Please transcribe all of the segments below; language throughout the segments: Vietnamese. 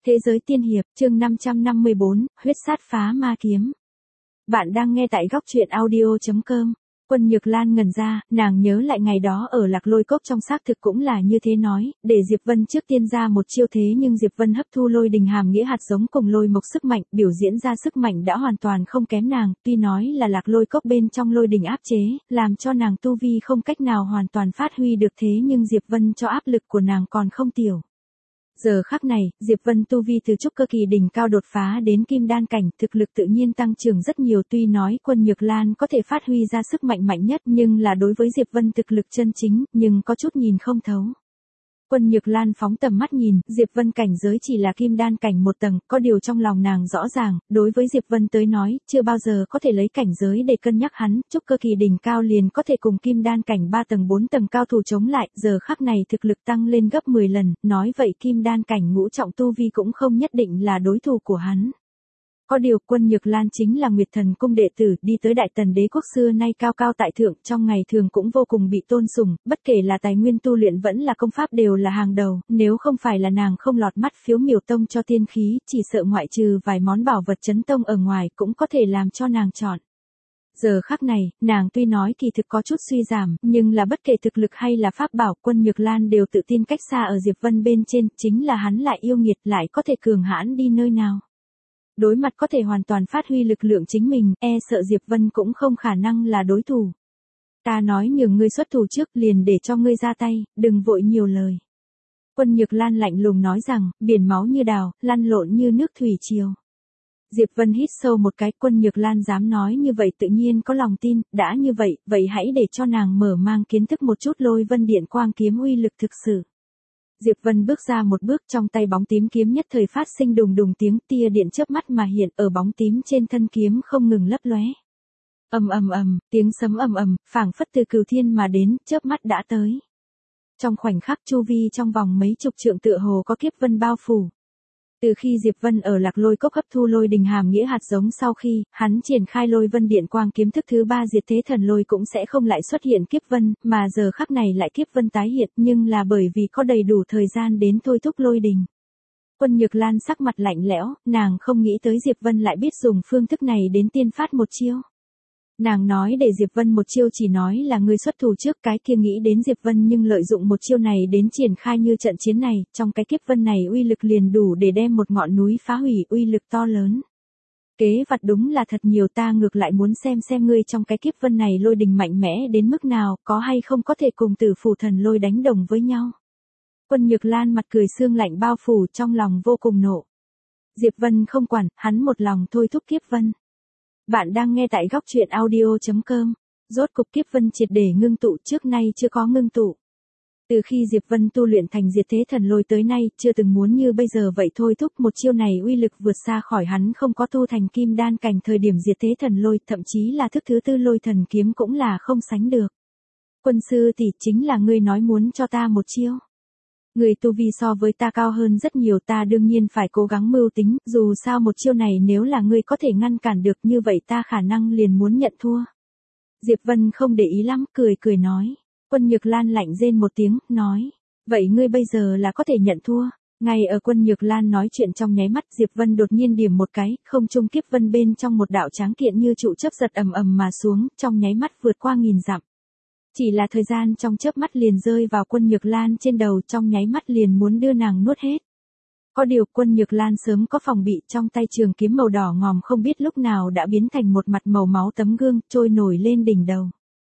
Thế giới tiên hiệp, chương 554, huyết sát phá ma kiếm. Bạn đang nghe tại góc truyện audio.com. Quân Nhược Lan ngẩn ra, nàng nhớ lại ngày đó ở Lạc Lôi Cốc trong xác thực cũng là như thế nói, để Diệp Vân trước tiên ra một chiêu thế nhưng Diệp Vân hấp thu lôi đình hàm nghĩa hạt giống cùng lôi mộc sức mạnh, biểu diễn ra sức mạnh đã hoàn toàn không kém nàng, tuy nói là Lạc Lôi Cốc bên trong lôi đình áp chế, làm cho nàng tu vi không cách nào hoàn toàn phát huy được thế nhưng Diệp Vân cho áp lực của nàng còn không tiểu. Giờ khắc này, Diệp Vân tu vi từ trúc cơ kỳ đỉnh cao đột phá đến kim đan cảnh, thực lực tự nhiên tăng trưởng rất nhiều, tuy nói Quân Nhược Lan có thể phát huy ra sức mạnh mạnh nhất nhưng là đối với Diệp Vân thực lực chân chính, nhưng có chút nhìn không thấu. Quân Nhược Lan phóng tầm mắt nhìn, Diệp Vân cảnh giới chỉ là kim đan cảnh một tầng, có điều trong lòng nàng rõ ràng, đối với Diệp Vân tới nói, chưa bao giờ có thể lấy cảnh giới để cân nhắc hắn, trúc cơ kỳ đỉnh cao liền có thể cùng kim đan cảnh 3 tầng 4 tầng cao thủ chống lại, giờ khắc này thực lực tăng lên gấp 10 lần, nói vậy kim đan cảnh ngũ trọng tu vi cũng không nhất định là đối thủ của hắn. Có điều Quân Nhược Lan chính là Nguyệt Thần cung đệ tử, đi tới Đại Tần đế quốc xưa nay cao cao tại thượng, trong ngày thường cũng vô cùng bị tôn sùng, bất kể là tài nguyên tu luyện vẫn là công pháp đều là hàng đầu, nếu không phải là nàng không lọt mắt Phiếu Miểu tông cho tiên khí, chỉ sợ ngoại trừ vài món bảo vật chấn tông ở ngoài cũng có thể làm cho nàng chọn. Giờ khắc này, nàng tuy nói kỳ thực có chút suy giảm, nhưng là bất kể thực lực hay là pháp bảo, Quân Nhược Lan đều tự tin cách xa ở Diệp Vân bên trên, chính là hắn lại yêu nghiệt, lại có thể cường hãn đi nơi nào. Đối mặt có thể hoàn toàn phát huy lực lượng chính mình, e sợ Diệp Vân cũng không khả năng là đối thủ. Ta nói nhường ngươi xuất thủ trước liền để cho ngươi ra tay, đừng vội nhiều lời. Quân Nhược Lan lạnh lùng nói rằng, biển máu như đào, lăn lộn như nước thủy triều. Diệp Vân hít sâu một cái, Quân Nhược Lan dám nói như vậy tự nhiên có lòng tin, đã như vậy, vậy hãy để cho nàng mở mang kiến thức một chút Lôi Vân Điện Quang kiếm uy lực thực sự. Diệp Vân bước ra một bước, trong tay bóng tím kiếm nhất thời phát sinh đùng đùng tiếng, tia điện chớp mắt mà hiện ở bóng tím trên thân kiếm không ngừng lấp lóe. Ầm ầm ầm, tiếng sấm ầm ầm, phảng phất từ cửu thiên mà đến, chớp mắt đã tới. Trong khoảnh khắc chu vi trong vòng mấy chục trượng tựa hồ có kiếp vân bao phủ. Từ khi Diệp Vân ở Lạc Lôi Cốc hấp thu lôi đình hàm nghĩa hạt giống sau khi, hắn triển khai Lôi Vân Điện Quang kiếm thức thứ 3 diệt thế thần lôi cũng sẽ không lại xuất hiện kiếp vân, mà giờ khắc này lại kiếp vân tái hiện, nhưng là bởi vì có đầy đủ thời gian đến thôi thúc lôi đình. Quân Nhược Lan sắc mặt lạnh lẽo, nàng không nghĩ tới Diệp Vân lại biết dùng phương thức này đến tiên phát một chiêu. Nàng nói để Diệp Vân một chiêu chỉ nói là ngươi xuất thủ trước, cái kia nghĩ đến Diệp Vân nhưng lợi dụng một chiêu này đến triển khai như trận chiến này, trong cái kiếp vân này uy lực liền đủ để đem một ngọn núi phá hủy, uy lực to lớn. Kế vật đúng là thật nhiều, ta ngược lại muốn xem ngươi trong cái kiếp vân này lôi đình mạnh mẽ đến mức nào, có hay không có thể cùng Tử Phủ thần lôi đánh đồng với nhau. Quân Nhược Lan mặt cười sương lạnh bao phủ, trong lòng vô cùng nộ. Diệp Vân không quản, hắn một lòng thôi thúc kiếp vân. Bạn đang nghe tại góc truyện audio.com. Rốt cục kiếp vân triệt để ngưng tụ, trước nay chưa có ngưng tụ. Từ khi Diệp Vân tu luyện thành diệt thế thần lôi tới nay, chưa từng muốn như bây giờ vậy thôi thúc một chiêu này uy lực vượt xa khỏi hắn không có tu thành kim đan cảnh thời điểm diệt thế thần lôi, thậm chí là thức thứ tư lôi thần kiếm cũng là không sánh được. Quân sư tỷ, chính là ngươi nói muốn cho ta một chiêu. Người tu vi so với ta cao hơn rất nhiều, ta đương nhiên phải cố gắng mưu tính, dù sao một chiêu này nếu là ngươi có thể ngăn cản được như vậy ta khả năng liền muốn nhận thua. Diệp Vân không để ý lắm, cười nói. Quân Nhược Lan lạnh rên một tiếng, nói. Vậy ngươi bây giờ là có thể nhận thua. Ngay ở Quân Nhược Lan nói chuyện trong nháy mắt, Diệp Vân đột nhiên điểm một cái, không trung kiếp vân bên trong một đạo tráng kiện như trụ chớp giật ầm ầm mà xuống, trong nháy mắt vượt qua 1000 dặm. Chỉ là thời gian trong chớp mắt liền rơi vào Quân Nhược Lan trên đầu, trong nháy mắt liền muốn đưa nàng nuốt hết. Có điều Quân Nhược Lan sớm có phòng bị, trong tay trường kiếm màu đỏ ngòm không biết lúc nào đã biến thành một mặt màu máu tấm gương, trôi nổi lên đỉnh đầu.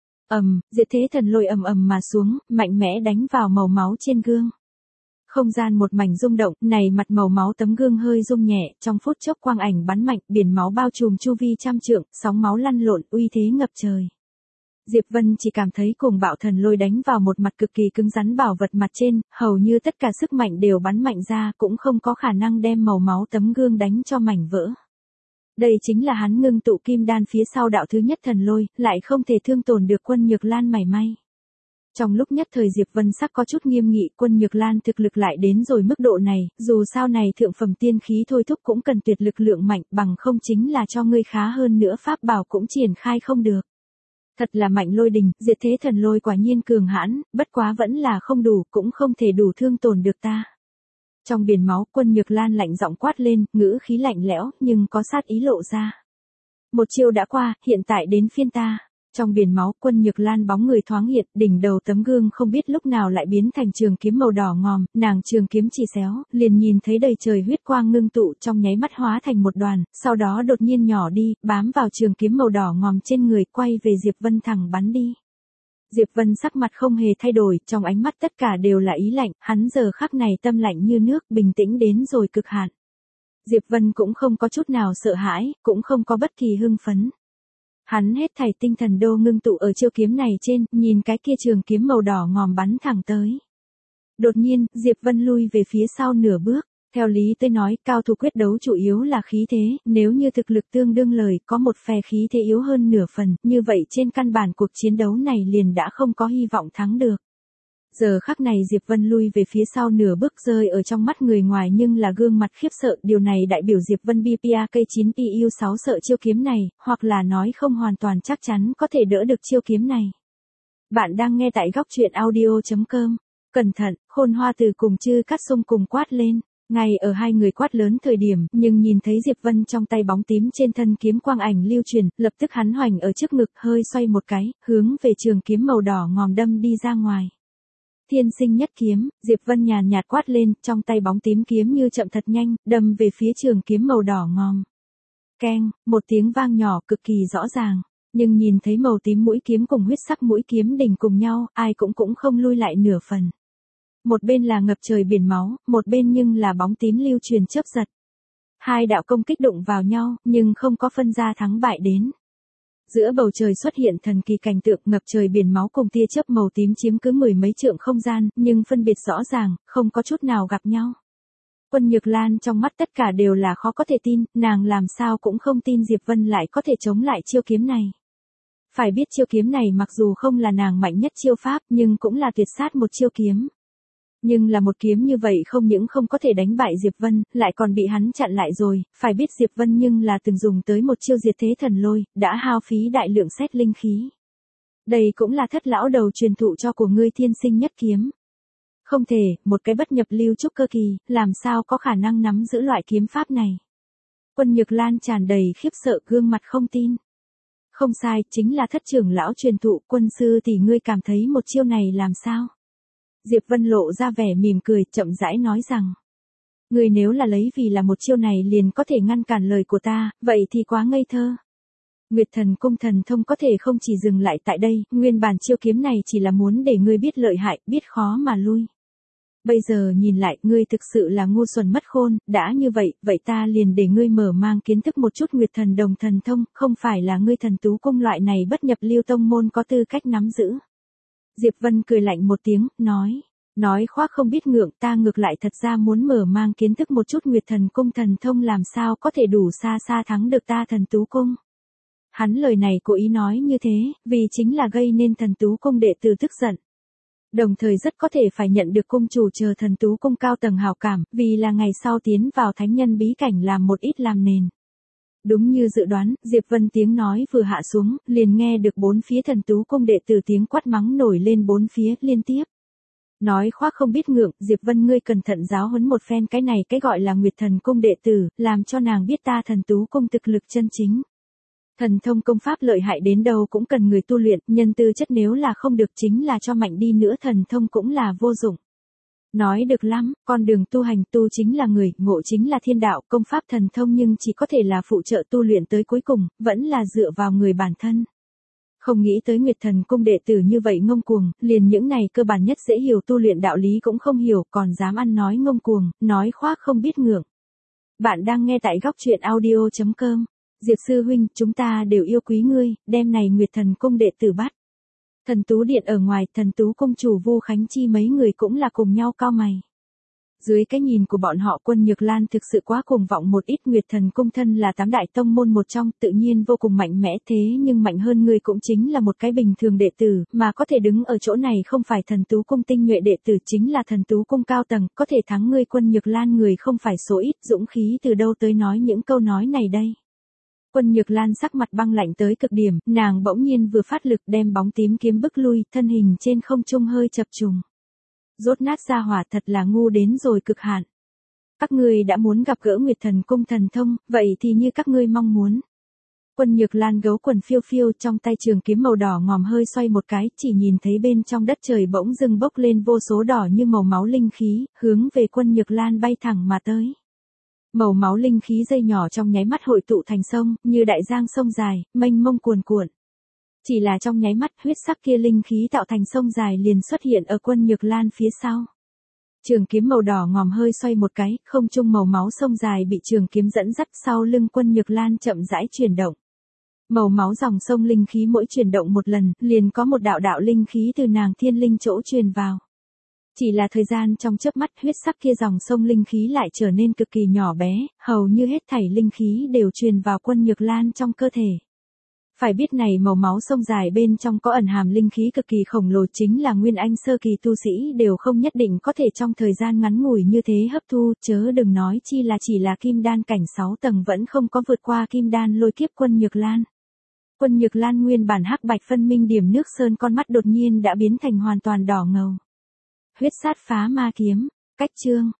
Diệt thế thần lôi ầm ầm mà xuống, mạnh mẽ đánh vào màu máu trên gương. Không gian một mảnh rung động, này mặt màu máu tấm gương hơi rung nhẹ, trong phút chốc quang ảnh bắn mạnh, biển máu bao trùm chu vi trăm trượng, sóng máu lăn lộn, uy thế ngập trời. Diệp Vân chỉ cảm thấy cùng bạo thần lôi đánh vào một mặt cực kỳ cứng rắn bảo vật mặt trên, hầu như tất cả sức mạnh đều bắn mạnh ra, cũng không có khả năng đem màu máu tấm gương đánh cho mảnh vỡ. Đây chính là hắn ngưng tụ kim đan phía sau đạo thứ nhất thần lôi, lại không thể thương tổn được Quân Nhược Lan mảy may. Trong lúc nhất thời Diệp Vân sắc có chút nghiêm nghị, Quân Nhược Lan thực lực lại đến rồi mức độ này, dù sao này thượng phẩm tiên khí thôi thúc cũng cần tuyệt lực lượng mạnh, bằng không chính là cho ngươi khá hơn nữa pháp bảo cũng triển khai không được. Thật là mạnh lôi đình, diệt thế thần lôi quả nhiên cường hãn, bất quá vẫn là không đủ, cũng không thể đủ thương tổn được ta. Trong biển máu, Quân Nhược Lan lạnh giọng quát lên, ngữ khí lạnh lẽo, nhưng có sát ý lộ ra. Một chiêu đã qua, hiện tại đến phiên ta. Trong biển máu, Quân Nhược Lan bóng người thoáng hiện, đỉnh đầu tấm gương không biết lúc nào lại biến thành trường kiếm màu đỏ ngòm, nàng trường kiếm chỉ xéo, liền nhìn thấy đầy trời huyết quang ngưng tụ trong nháy mắt hóa thành một đoàn, sau đó đột nhiên nhỏ đi, bám vào trường kiếm màu đỏ ngòm trên người, quay về Diệp Vân thẳng bắn đi. Diệp Vân sắc mặt không hề thay đổi, trong ánh mắt tất cả đều là ý lạnh, hắn giờ khắc này tâm lạnh như nước, bình tĩnh đến rồi cực hạn. Diệp Vân cũng không có chút nào sợ hãi, cũng không có bất kỳ hưng phấn. Hắn hết thảy tinh thần đô ngưng tụ ở chiêu kiếm này trên, nhìn cái kia trường kiếm màu đỏ ngòm bắn thẳng tới. Đột nhiên, Diệp Vân lui về phía sau nửa bước. Theo lý tới nói, cao thủ quyết đấu chủ yếu là khí thế, nếu như thực lực tương đương lời, có một phe khí thế yếu hơn nửa phần, như vậy trên căn bản cuộc chiến đấu này liền đã không có hy vọng thắng được. Giờ khắc này Diệp Vân lui về phía sau nửa bước rơi ở trong mắt người ngoài nhưng là gương mặt khiếp sợ, điều này đại biểu Diệp Vân BPAK9PU6 sợ chiêu kiếm này, hoặc là nói không hoàn toàn chắc chắn có thể đỡ được chiêu kiếm này. Bạn đang nghe tại góc truyện audio.com. Cẩn thận, Khôn Hoa Từ cùng Chư Cát Sung cùng quát lên. Ngay ở hai người quát lớn thời điểm, nhưng nhìn thấy Diệp Vân trong tay bóng tím trên thân kiếm quang ảnh lưu truyền, lập tức hắn hoành ở trước ngực hơi xoay một cái, hướng về trường kiếm màu đỏ ngòm đâm đi ra ngoài. Thiên sinh nhất kiếm, Diệp Vân nhàn nhạt quát lên, trong tay bóng tím kiếm như chậm thật nhanh, đâm về phía trường kiếm màu đỏ ngòm. Keng, một tiếng vang nhỏ cực kỳ rõ ràng, nhưng nhìn thấy màu tím mũi kiếm cùng huyết sắc mũi kiếm đỉnh cùng nhau, ai cũng không lui lại nửa phần. Một bên là ngập trời biển máu, một bên nhưng là bóng tím lưu truyền chớp giật. Hai đạo công kích đụng vào nhau, nhưng không có phân ra thắng bại đến. Giữa bầu trời xuất hiện thần kỳ cảnh tượng ngập trời biển máu cùng tia chớp màu tím chiếm cứ mười mấy trượng không gian, nhưng phân biệt rõ ràng, không có chút nào gặp nhau. Quân Nhược Lan trong mắt tất cả đều là khó có thể tin, nàng làm sao cũng không tin Diệp Vân lại có thể chống lại chiêu kiếm này. Phải biết chiêu kiếm này mặc dù không là nàng mạnh nhất chiêu pháp nhưng cũng là tuyệt sát một chiêu kiếm. Nhưng là một kiếm như vậy không những không có thể đánh bại Diệp Vân, lại còn bị hắn chặn lại rồi, phải biết Diệp Vân nhưng là từng dùng tới một chiêu diệt thế thần lôi, đã hao phí đại lượng sét linh khí. Đây cũng là thất lão đầu truyền thụ cho của ngươi thiên sinh nhất kiếm. Không thể, một cái bất nhập lưu trúc cơ kỳ, làm sao có khả năng nắm giữ loại kiếm pháp này. Quân Nhược Lan tràn đầy khiếp sợ gương mặt không tin. Không sai, chính là thất trưởng lão truyền thụ, quân sư thì ngươi cảm thấy một chiêu này làm sao? Diệp Vân lộ ra vẻ mỉm cười, chậm rãi nói rằng. Ngươi nếu là lấy vì là một chiêu này liền có thể ngăn cản lời của ta, vậy thì quá ngây thơ. Nguyệt Thần Cung thần thông có thể không chỉ dừng lại tại đây, nguyên bản chiêu kiếm này chỉ là muốn để ngươi biết lợi hại, biết khó mà lui. Bây giờ nhìn lại, ngươi thực sự là ngu xuẩn mất khôn, đã như vậy, vậy ta liền để ngươi mở mang kiến thức một chút Nguyệt Thần Đồng thần thông, không phải là ngươi Thần Tú Cung loại này bất nhập lưu tông môn có tư cách nắm giữ. Diệp Vân cười lạnh một tiếng, nói khoác không biết ngượng, ta ngược lại thật ra muốn mở mang kiến thức một chút Nguyệt Thần Cung thần thông làm sao có thể đủ xa xa thắng được ta Thần Tú Cung. Hắn lời này cố ý nói như thế, vì chính là gây nên Thần Tú Cung đệ tử tức giận. Đồng thời rất có thể phải nhận được cung chủ chờ Thần Tú Cung cao tầng hảo cảm, vì là ngày sau tiến vào thánh nhân bí cảnh làm một ít làm nền. Đúng như dự đoán, Diệp Vân tiếng nói vừa hạ xuống, liền nghe được bốn phía Thần Tú Cung đệ tử tiếng quát mắng nổi lên bốn phía liên tiếp. Nói khoác không biết ngượng, Diệp Vân ngươi cẩn thận giáo huấn một phen cái này cái gọi là Nguyệt Thần Cung đệ tử, làm cho nàng biết ta Thần Tú Cung thực lực chân chính. Thần thông công pháp lợi hại đến đâu cũng cần người tu luyện, nhân tư chất nếu là không được chính là cho mạnh đi nữa thần thông cũng là vô dụng. Nói được lắm, con đường tu hành tu chính là người, ngộ chính là thiên đạo, công pháp thần thông nhưng chỉ có thể là phụ trợ tu luyện tới cuối cùng, vẫn là dựa vào người bản thân. Không nghĩ tới Nguyệt Thần Cung đệ tử như vậy ngông cuồng, liền những này cơ bản nhất dễ hiểu tu luyện đạo lý cũng không hiểu, còn dám ăn nói ngông cuồng, nói khoác không biết ngượng. Bạn đang nghe tại góc truyện audio.com. Diệp sư huynh, chúng ta đều yêu quý ngươi, đêm này Nguyệt Thần Cung đệ tử bắt. Thần Tú Điện ở ngoài, Thần Tú Cung chủ Vu Khánh Chi mấy người cũng là cùng nhau cau mày. Dưới cái nhìn của bọn họ Quân Nhược Lan thực sự quá cuồng vọng một ít. Nguyệt Thần Cung thân là 8 đại tông môn một trong, tự nhiên vô cùng mạnh mẽ, thế nhưng mạnh hơn người cũng chính là một cái bình thường đệ tử, mà có thể đứng ở chỗ này không phải Thần Tú Cung tinh nhuệ đệ tử chính là Thần Tú Cung cao tầng, có thể thắng ngươi Quân Nhược Lan người không phải số ít, dũng khí từ đâu tới nói những câu nói này đây. Quân Nhược Lan sắc mặt băng lạnh tới cực điểm, nàng bỗng nhiên vừa phát lực đem bóng tím kiếm bức lui, thân hình trên không trung hơi chập trùng. Rốt nát ra hỏa thật là ngu đến rồi cực hạn. Các ngươi đã muốn gặp gỡ Nguyệt Thần Cung thần thông, vậy thì như các ngươi mong muốn. Quân Nhược Lan gấu quần phiêu phiêu, trong tay trường kiếm màu đỏ ngòm hơi xoay một cái, chỉ nhìn thấy bên trong đất trời bỗng dưng bốc lên vô số đỏ như màu máu linh khí, hướng về Quân Nhược Lan bay thẳng mà tới. Màu máu linh khí dây nhỏ trong nháy mắt hội tụ thành sông, như đại giang sông dài, mênh mông cuồn cuộn. Chỉ là trong nháy mắt, huyết sắc kia linh khí tạo thành sông dài liền xuất hiện ở Quân Nhược Lan phía sau. Trường kiếm màu đỏ ngòm hơi xoay một cái, không trung màu máu sông dài bị trường kiếm dẫn dắt, sau lưng Quân Nhược Lan chậm rãi chuyển động. Màu máu dòng sông linh khí mỗi chuyển động một lần, liền có một đạo đạo linh khí từ nàng thiên linh chỗ truyền vào. Chỉ là thời gian trong chớp mắt, huyết sắc kia dòng sông linh khí lại trở nên cực kỳ nhỏ bé, hầu như hết thảy linh khí đều truyền vào Quân Nhược Lan trong cơ thể. Phải biết này màu máu sông dài bên trong có ẩn hàm linh khí cực kỳ khổng lồ, chính là nguyên anh sơ kỳ tu sĩ đều không nhất định có thể trong thời gian ngắn ngủi như thế hấp thu, chớ đừng nói chi là chỉ là kim đan cảnh 6 tầng vẫn không có vượt qua kim đan lôi kiếp Quân Nhược Lan. Quân Nhược Lan nguyên bản hắc bạch phân minh điểm nước sơn con mắt đột nhiên đã biến thành hoàn toàn đỏ ngầu. Huyết sát phá ma kiếm, cách chương.